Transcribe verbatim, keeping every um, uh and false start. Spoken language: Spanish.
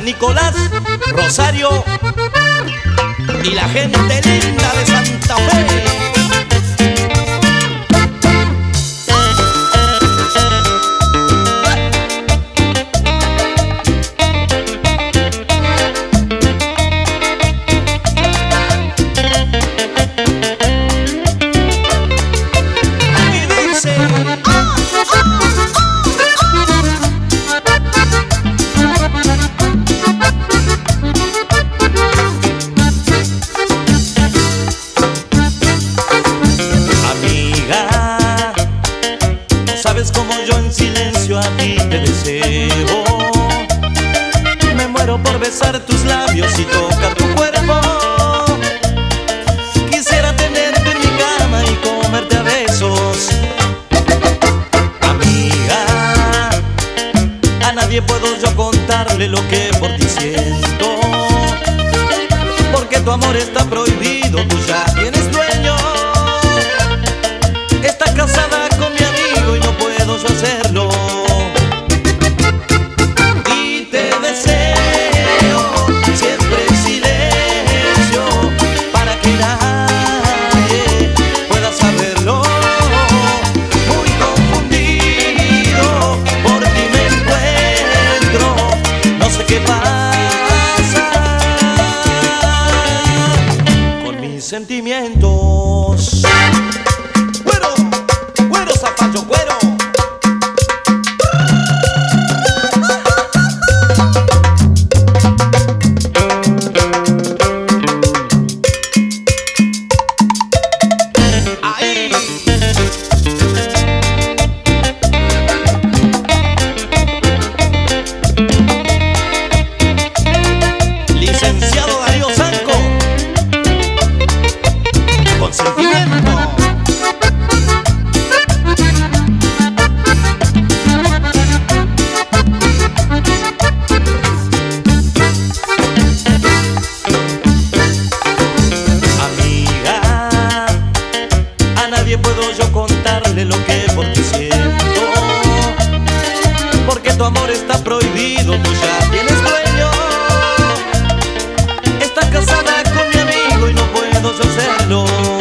Nicolás, Rosario y la gente linda de Santa Fe. Sabes como yo en silencio a ti te deseo. Me muero por besar tus labios y tocar tu cuerpo. Quisiera tenerte en mi cama y comerte a besos. Amiga, a nadie puedo yo contarle lo que por ti siento, porque tu amor está prohibido, tú ya tienes dueño. Estás casada con mi amigo y no puedo yo hacerlo. Y te deseo siempre en silencio, para que nadie pueda saberlo. Muy confundido, por ti me encuentro, no sé qué pasa con mis sentimientos. Licenciado Darío Sanco, con sentimiento. Amiga, a nadie puedo yo contarle lo que por ti siento, porque tu amor está prohibido, tú ya tienes dueño. Estás casada con mi amigo y no puedo yo hacerlo.